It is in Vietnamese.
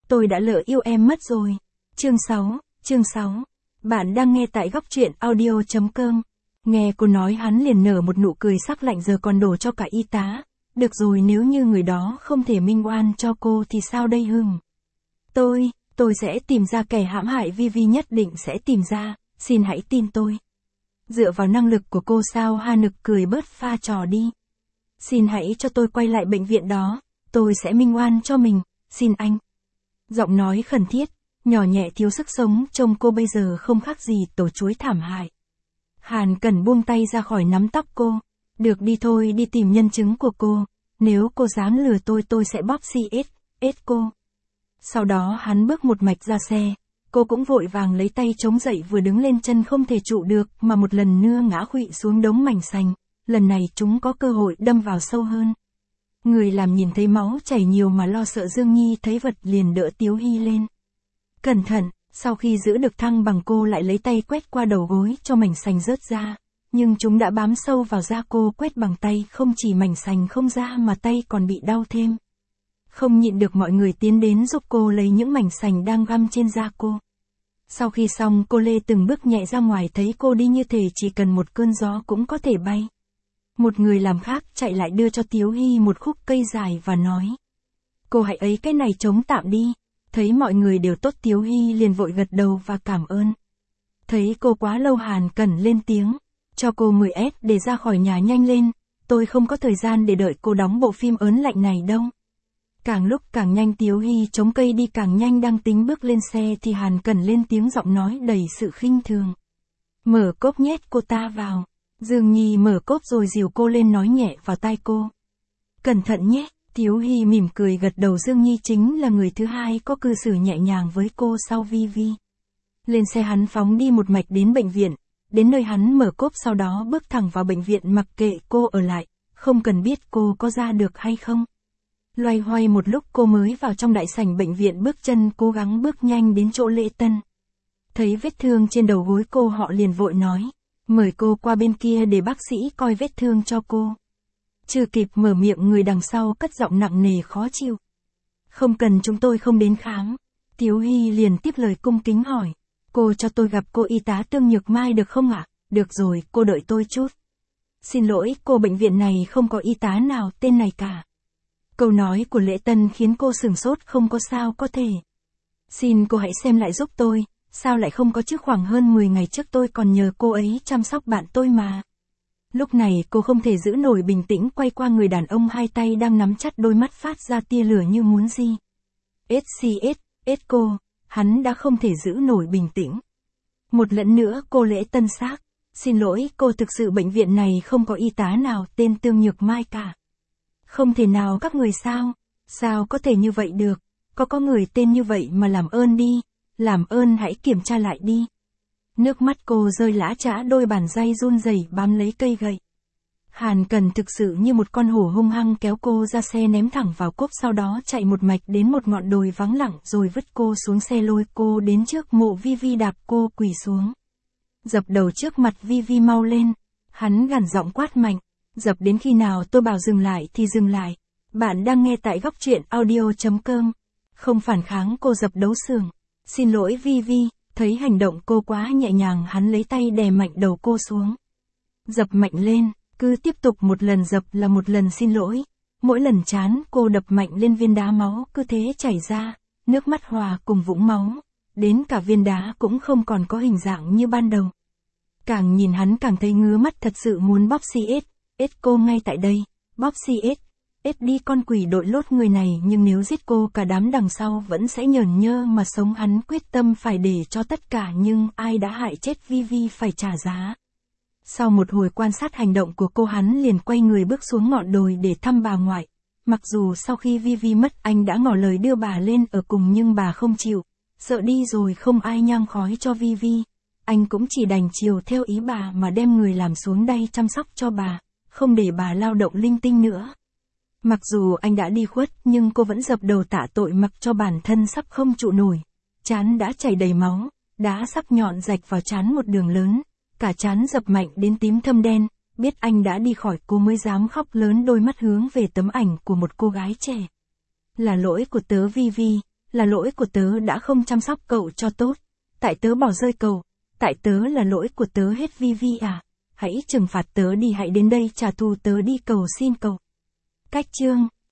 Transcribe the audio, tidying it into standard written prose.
tôi đã lỡ yêu em mất rồi. Chương 6. Bạn đang nghe tại góc truyện audio.com. Nghe cô nói hắn liền nở một nụ cười sắc lạnh, giờ còn đổ cho cả y tá. Được rồi, nếu như người đó không thể minh oan cho cô thì sao đây Hưng? Tôi sẽ tìm ra kẻ hãm hại Vi, nhất định sẽ tìm ra, xin hãy tin tôi. Dựa vào năng lực của cô sao? Ha Nực cười bớt pha trò đi. Xin hãy cho tôi quay lại bệnh viện đó, tôi sẽ minh oan cho mình, xin anh. Giọng nói khẩn thiết, nhỏ nhẹ thiếu sức sống, trông cô bây giờ không khác gì tổ chuối thảm hại. Hàn Cẩn buông tay ra khỏi nắm tóc cô. Được, đi thôi, đi tìm nhân chứng của cô. Nếu cô dám lừa tôi sẽ bóp CS cô. Sau đó hắn bước một mạch ra xe. Cô cũng vội vàng lấy tay chống dậy, vừa đứng lên chân không thể trụ được mà một lần nữa ngã khuỵu xuống đống mảnh sành. Lần này chúng có cơ hội đâm vào sâu hơn. Người làm nhìn thấy máu chảy nhiều mà lo sợ, Dương Nhi thấy vật liền đỡ Tiếu Hy lên. Cẩn thận, sau khi giữ được thăng bằng cô lại lấy tay quét qua đầu gối cho mảnh sành rớt ra. Nhưng chúng đã bám sâu vào da cô, quét bằng tay không chỉ mảnh sành không ra mà tay còn bị đau thêm. Không nhịn được mọi người tiến đến giúp cô lấy những mảnh sành đang găm trên da cô. Sau khi xong cô lê từng bước nhẹ ra ngoài, thấy cô đi như thể chỉ cần một cơn gió cũng có thể bay. Một người làm khác chạy lại đưa cho Tiếu Hy một khúc cây dài và nói. Cô hãy ấy cái này chống tạm đi. Thấy mọi người đều tốt, Tiếu Hy liền vội gật đầu và cảm ơn. Thấy cô quá lâu, Hàn Cẩn lên tiếng. Cho cô 10S để ra khỏi nhà nhanh lên. Tôi không có thời gian để đợi cô đóng bộ phim ớn lạnh này đâu. Càng lúc càng nhanh, Tiếu Hy chống cây đi càng nhanh. Đang tính bước lên xe thì Hàn Cẩn lên tiếng, giọng nói đầy sự khinh thường. Mở cốp nhét cô ta vào. Dương Nhi mở cốp rồi dìu cô lên, nói nhẹ vào tai cô. Cẩn thận nhé. Tiếu Hy mỉm cười gật đầu. Dương Nhi chính là người thứ hai có cư xử nhẹ nhàng với cô sau Vi. Lên xe hắn phóng đi một mạch đến bệnh viện. Đến nơi hắn mở cốp, sau đó bước thẳng vào bệnh viện, mặc kệ cô ở lại, không cần biết cô có ra được hay không. Loay hoay một lúc cô mới vào trong đại sảnh bệnh viện, bước chân cố gắng bước nhanh đến chỗ lễ tân. Thấy vết thương trên đầu gối cô, họ liền vội nói. Mời cô qua bên kia để bác sĩ coi vết thương cho cô. Chưa kịp mở miệng, người đằng sau cất giọng nặng nề khó chịu. Không cần, chúng tôi không đến khám. Tiếu Hy liền tiếp lời cung kính hỏi. Cô cho tôi gặp cô y tá Tương Nhược Mai được không ạ? Được rồi, cô đợi tôi chút. Xin lỗi cô, bệnh viện này không có y tá nào tên này cả. Câu nói của lễ tân khiến cô sửng sốt, không có sao có thể. Xin cô hãy xem lại giúp tôi. Sao lại không có chứ, khoảng hơn 10 ngày trước tôi còn nhờ cô ấy chăm sóc bạn tôi mà. Lúc này cô không thể giữ nổi bình tĩnh, quay qua người đàn ông, hai tay đang nắm chặt, đôi mắt phát ra tia lửa như muốn gì. SCS cô, hắn đã không thể giữ nổi bình tĩnh. Một lần nữa cô lễ tân xác. Xin lỗi cô, thực sự bệnh viện này không có y tá nào tên Tương Nhược Mai cả. Không thể nào, các người sao? Sao có thể như vậy được? Có người tên như vậy mà, làm ơn đi. Làm ơn hãy kiểm tra lại đi. Nước mắt cô rơi lã chã, đôi bàn tay run rẩy bám lấy cây gậy. Hàn Cẩn thực sự như một con hổ hung hăng kéo cô ra xe, ném thẳng vào cốp, sau đó chạy một mạch đến một ngọn đồi vắng lặng rồi vứt cô xuống xe, lôi cô đến trước mộ Vi, đạp cô quỳ xuống. Dập đầu trước mặt Vi, mau lên. Hắn gằn giọng quát mạnh. Dập đến khi nào tôi bảo dừng lại thì dừng lại. Bạn đang nghe tại góc truyện audio.com. Không phản kháng, cô dập đấu xưởng. Xin lỗi Vi. Thấy hành động cô quá nhẹ nhàng, hắn lấy tay đè mạnh đầu cô xuống. Dập mạnh lên, cứ tiếp tục một lần dập là một lần xin lỗi. Mỗi lần chán cô đập mạnh lên, viên đá máu cứ thế chảy ra, nước mắt hòa cùng vũng máu. Đến cả viên đá cũng không còn có hình dạng như ban đầu. Càng nhìn hắn càng thấy ngứa mắt, thật sự muốn bóp CS cô ngay tại đây. Bóp CS đi con quỷ đội lốt người này, nhưng nếu giết cô cả đám đằng sau vẫn sẽ nhởn nhơ mà sống. Hắn quyết tâm phải để cho tất cả nhưng ai đã hại chết Vi phải trả giá. Sau một hồi quan sát hành động của cô, hắn liền quay người bước xuống ngọn đồi để thăm bà ngoại. Mặc dù sau khi Vi mất anh đã ngỏ lời đưa bà lên ở cùng nhưng bà không chịu. Sợ đi rồi không ai nhang khói cho Vi. Anh cũng chỉ đành chiều theo ý bà mà đem người làm xuống đây chăm sóc cho bà, không để bà lao động linh tinh nữa. Mặc dù anh đã đi khuất nhưng cô vẫn dập đầu tạ tội, mặc cho bản thân sắp không trụ nổi. Trán đã chảy đầy máu, đá sắc nhọn rạch vào trán một đường lớn, cả trán dập mạnh đến tím thâm đen. Biết anh đã đi khỏi, cô mới dám khóc lớn, đôi mắt hướng về tấm ảnh của một cô gái trẻ. Là lỗi của tớ Vi, là lỗi của tớ đã không chăm sóc cậu cho tốt. Tại tớ bỏ rơi cậu. Tại tớ là lỗi của tớ hết Vivi à. Hãy trừng phạt tớ đi, hãy đến đây trả thù tớ đi, cầu xin cậu. Cách chương